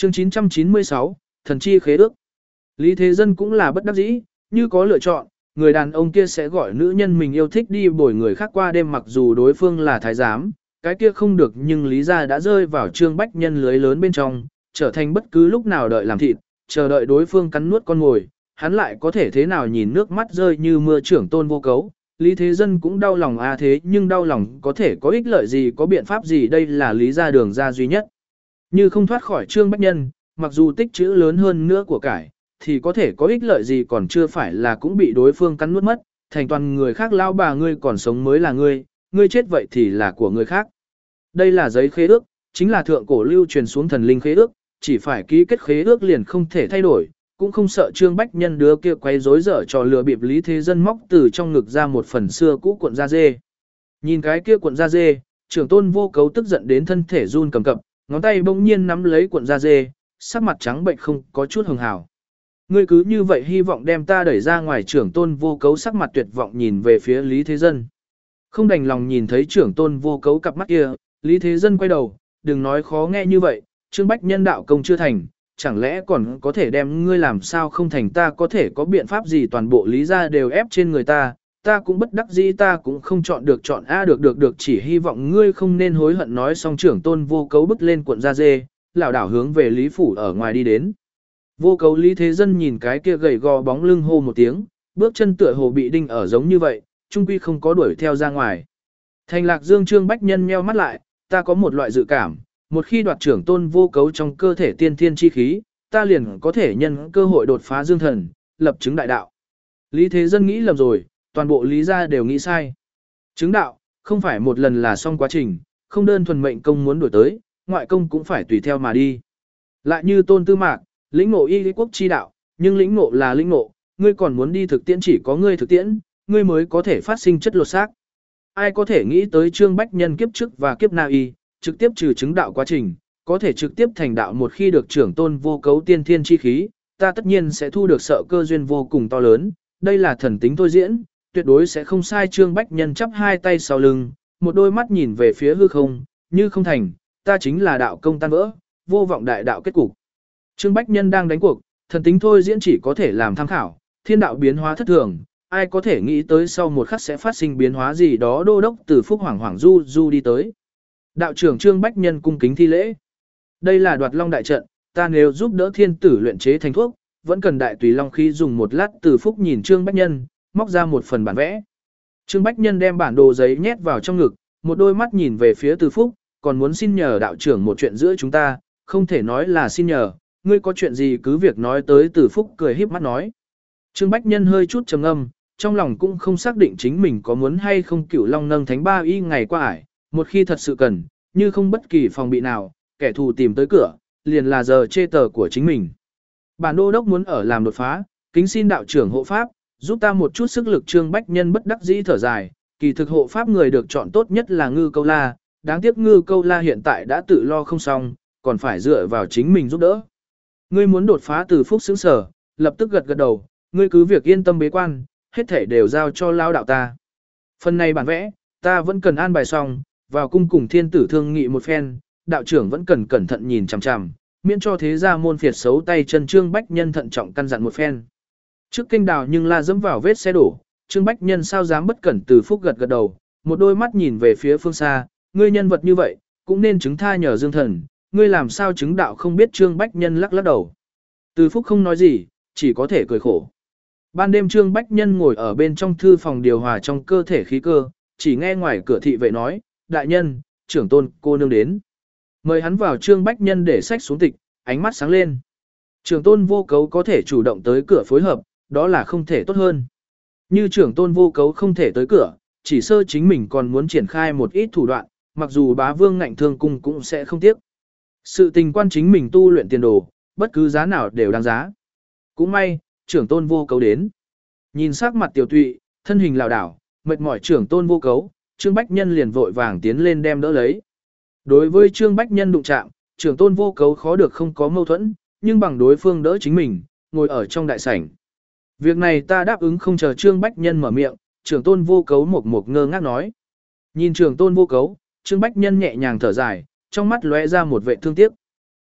Chương 996, Thần chi khế ước. Lý Thế Dân cũng là bất đắc dĩ, như có lựa chọn, người đàn ông kia sẽ gọi nữ nhân mình yêu thích đi bồi người khác qua đêm mặc dù đối phương là thái giám, cái kia không được nhưng Lý gia đã rơi vào Trương Bách Nhân lưới lớn bên trong, trở thành bất cứ lúc nào đợi làm thịt, chờ đợi đối phương cắn nuốt con mồi, hắn lại có thể thế nào nhìn nước mắt rơi như mưa trưởng tôn vô cấu. Lý Thế Dân cũng đau lòng thế nhưng đau lòng có thể có ích lợi gì có biện pháp gì đây là lý ra đường ra duy nhất. Như không thoát khỏi Trương Bách Nhân, mặc dù tích trữ lớn hơn nữa của cải, thì có thể có ích lợi gì còn chưa phải là cũng bị đối phương cắn nuốt mất, thành toàn người khác lao bà ngươi còn sống mới là ngươi chết vậy thì là của người khác. Đây là giấy khế ước, chính là thượng cổ lưu truyền xuống thần linh khế ước, chỉ phải ký kết khế ước liền không thể thay đổi, cũng không sợ Trương Bách Nhân đứa kia quấy rối dở trò lừa bịp Lý Thế Dân móc từ trong ngực ra một phần xưa cũ cuộn da dê. Nhìn cái kia cuộn da dê, trưởng tôn vô cấu tức giận đến thân thể run cầm cập, ngón tay bỗng nhiên nắm lấy cuộn da dê, sắc mặt trắng bệnh không có chút hường hào. Ngươi cứ như vậy hy vọng đem ta đẩy ra ngoài trưởng tôn vô cấu sắc mặt tuyệt vọng nhìn về phía Lý Thế Dân. Không đành lòng nhìn thấy trưởng tôn vô cấu cặp mắt kia, Lý Thế Dân quay đầu, đừng nói khó nghe như vậy, Trương Bách Nhân đạo công chưa thành, chẳng lẽ còn có thể đem ngươi làm sao không thành ta có thể có biện pháp gì toàn bộ lý ra đều ép trên người ta cũng bất đắc dĩ ta cũng không chọn được chọn được chỉ hy vọng ngươi không nên hối hận nói xong trưởng tôn vô cấu bứt lên cuộn da dê, lảo đảo hướng về Lý Phủ ở ngoài đi đến. Vô cấu Lý Thế Dân nhìn cái kia gầy gò bóng lưng hô một tiếng, bước chân tựa hồ bị đinh ở giống như vậy, trung quy không có đuổi theo ra ngoài. Thành Lạc Dương Trương Bách Nhân nheo mắt lại, ta có một loại dự cảm, một khi đoạt trưởng tôn vô cấu trong cơ thể tiên thiên chi khí, ta liền có thể nhân cơ hội đột phá dương thần, lập chứng đại đạo. Lý Thế Dân nghĩ lầm rồi, toàn bộ lý gia đều nghĩ sai. Chứng đạo, không phải một lần là xong quá trình, không đơn thuần mệnh công muốn đổi tới, ngoại công cũng phải tùy theo mà đi. Lại như Tôn Tư Mạc, lĩnh ngộ y lý quốc chi đạo, nhưng lĩnh ngộ là lĩnh ngộ, ngươi còn muốn đi thực tiễn chỉ có ngươi thực tiễn, ngươi mới có thể phát sinh chất lột xác. Ai có thể nghĩ tới Trương Bách Nhân kiếp trước và kiếp na y, trực tiếp trừ chứng đạo quá trình, có thể trực tiếp thành đạo một khi được trưởng tôn vô cấu tiên thiên chi khí, ta tất nhiên sẽ thu được sợ cơ duyên vô cùng to lớn, đây là thần tính thôi diễn, tuyệt đối sẽ không sai. Trương Bách Nhân chắp hai tay sau lưng, một đôi mắt nhìn về phía hư không, như không thành, ta chính là đạo công tan vỡ, vô vọng đại đạo kết cục. Trương Bách Nhân đang đánh cuộc, thần tính thôi diễn chỉ có thể làm tham khảo, thiên đạo biến hóa thất thường, ai có thể nghĩ tới sau một khắc sẽ phát sinh biến hóa gì đó. Đô đốc từ Phúc hoảng hoảng du đi tới. Đạo trưởng Trương Bách Nhân cung kính thi lễ. Đây là Đoạt Long đại trận, ta nếu giúp đỡ thiên tử luyện chế thành thuốc, vẫn cần đại tùy long khí dùng một lát. Từ Phúc nhìn Trương Bách Nhân, móc ra một phần bản vẽ. Trương Bách Nhân đem bản đồ giấy nhét vào trong ngực, một đôi mắt nhìn về phía Từ Phúc, còn muốn xin nhờ đạo trưởng một chuyện giữa chúng ta, không thể nói là xin nhờ, ngươi có chuyện gì cứ việc nói tới. Từ Phúc cười híp mắt nói. Trương Bách Nhân hơi chút trầm ngâm, trong lòng cũng không xác định chính mình có muốn hay không Cửu Long nâng thánh ba y ngày qua ải, một khi thật sự cần, như không bất kỳ phòng bị nào, kẻ thù tìm tới cửa, liền là giờ chê tờ của chính mình. Bản đô đốc muốn ở làm đột phá, kính xin đạo trưởng hộ pháp, giúp ta một chút sức lực. Trương Bách Nhân bất đắc dĩ thở dài, kỳ thực hộ pháp người được chọn tốt nhất là Ngư Câu La, đáng tiếc Ngư Câu La hiện tại đã tự lo không xong, còn phải dựa vào chính mình giúp đỡ. Ngươi muốn đột phá. Từ Phúc sững sở, lập tức gật đầu, ngươi cứ việc yên tâm bế quan, hết thể đều giao cho lao đạo ta. Phần này bản vẽ, ta vẫn cần an bài xong, vào cung cùng thiên tử thương nghị một phen, đạo trưởng vẫn cần cẩn thận nhìn chằm chằm, miễn cho thế gia môn phiệt xấu tay chân. Trương Bách Nhân thận trọng căn dặn một phen. Trước kênh đào nhưng la dẫm vào vết xe đổ, Trương Bách Nhân sao dám bất cẩn. Từ Phúc gật đầu, một đôi mắt nhìn về phía phương xa, ngươi nhân vật như vậy, cũng nên chứng tha nhờ dương thần, ngươi làm sao chứng đạo không biết. Trương Bách Nhân lắc đầu. Từ Phúc không nói gì, chỉ có thể cười khổ. Ban đêm Trương Bách Nhân ngồi ở bên trong thư phòng điều hòa trong cơ thể khí cơ, chỉ nghe ngoài cửa thị vệ nói, đại nhân, trưởng tôn cô nương đến. Mời hắn vào. Trương Bách Nhân để sách xuống tịch, ánh mắt sáng lên. Trưởng tôn vô cấu có thể chủ động tới cửa phối hợp, đó là không thể tốt hơn. Như trưởng tôn vô cấu không thể tới cửa, chỉ sơ chính mình còn muốn triển khai một ít thủ đoạn, mặc dù bá vương ngạnh thương cung cũng sẽ không tiếc. Sự tình quan chính mình tu luyện tiền đồ, bất cứ giá nào đều đáng giá. Cũng may, trưởng tôn vô cấu đến. Nhìn sắc mặt tiểu tụy, thân hình lảo đảo, mệt mỏi trưởng tôn vô cấu, Trương Bách Nhân liền vội vàng tiến lên đem đỡ lấy. Đối với Trương Bách Nhân đụng chạm, trưởng tôn vô cấu khó được không có mâu thuẫn, nhưng bằng đối phương đỡ chính mình, ngồi ở trong đại sảnh. Việc này ta đáp ứng không chờ Trương Bách Nhân mở miệng, trưởng tôn vô cấu một ngơ ngác nói. Nhìn trưởng tôn vô cấu, Trương Bách Nhân nhẹ nhàng thở dài, trong mắt lóe ra một vẻ thương tiếc.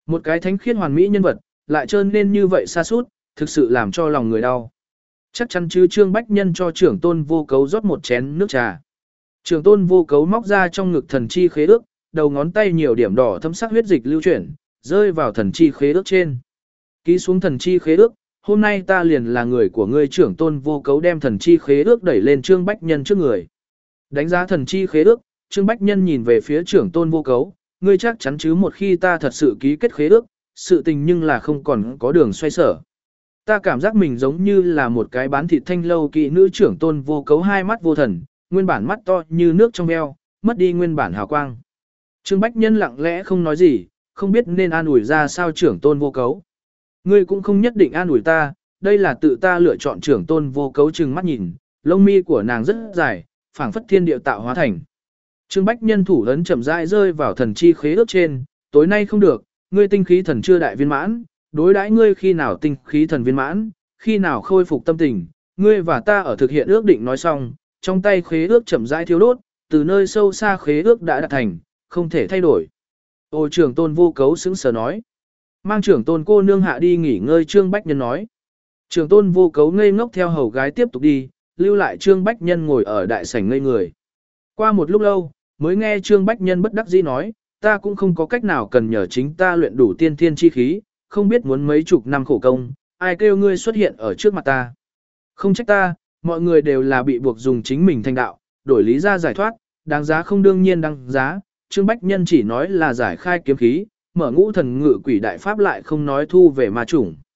Một cái thánh khiết hoàn mỹ nhân vật, lại trơn nên như vậy xa sút thực sự làm cho lòng người đau. Chắc chắn chứ Trương Bách Nhân cho trưởng tôn vô cấu rót một chén nước trà. Trưởng tôn vô cấu móc ra trong ngực thần chi khế ước, đầu ngón tay nhiều điểm đỏ thâm sắc huyết dịch lưu chuyển, rơi vào thần chi khế ước trên. Ký xuống thần chi khế ước, hôm nay ta liền là người của ngươi. Trưởng tôn vô cấu đem thần chi khế ước đẩy lên Trương Bách Nhân trước người. Đánh giá thần chi khế ước, Trương Bách Nhân nhìn về phía trưởng tôn vô cấu, ngươi chắc chắn chứ một khi ta thật sự ký kết khế ước, sự tình nhưng là không còn có đường xoay sở. Ta cảm giác mình giống như là một cái bán thịt thanh lâu kỵ nữ. Trưởng tôn vô cấu hai mắt vô thần, nguyên bản mắt to như nước trong veo, mất đi nguyên bản hào quang. Trương Bách Nhân lặng lẽ không nói gì, không biết nên an ủi ra sao trưởng tôn vô cấu. Ngươi cũng không nhất định an ủi ta, đây là tự ta lựa chọn. Trưởng tôn vô cấu trừng mắt nhìn, lông mi của nàng rất dài, phảng phất thiên địa tạo hóa thành. Trương Bách Nhân thủ ấn chậm rãi rơi vào thần chi khế ước trên, tối nay không được, ngươi tinh khí thần chưa đại viên mãn, đối đãi ngươi khi nào tinh khí thần viên mãn, khi nào khôi phục tâm tình, ngươi và ta ở thực hiện ước định nói xong, trong tay khế ước chậm rãi thiêu đốt, từ nơi sâu xa khế ước đã đạt thành, không thể thay đổi. Ô trưởng tôn vô cấu sững sờ nói. Mang trưởng tôn cô nương hạ đi nghỉ ngơi. Trương Bách Nhân nói. Trưởng tôn vô cấu ngây ngốc theo hầu gái tiếp tục đi, lưu lại Trương Bách Nhân ngồi ở đại sảnh ngây người. Qua một lúc lâu, mới nghe Trương Bách Nhân bất đắc dĩ nói, ta cũng không có cách nào, cần nhờ chính ta luyện đủ tiên thiên chi khí, không biết muốn mấy chục năm khổ công, ai kêu ngươi xuất hiện ở trước mặt ta. Không trách ta, mọi người đều là bị buộc dùng chính mình thành đạo, đổi lý ra giải thoát, đáng giá không đương nhiên đáng giá. Trương Bách Nhân chỉ nói là giải khai kiếm khí, mở ngũ thần ngự quỷ đại pháp, lại không nói thu về ma chủng.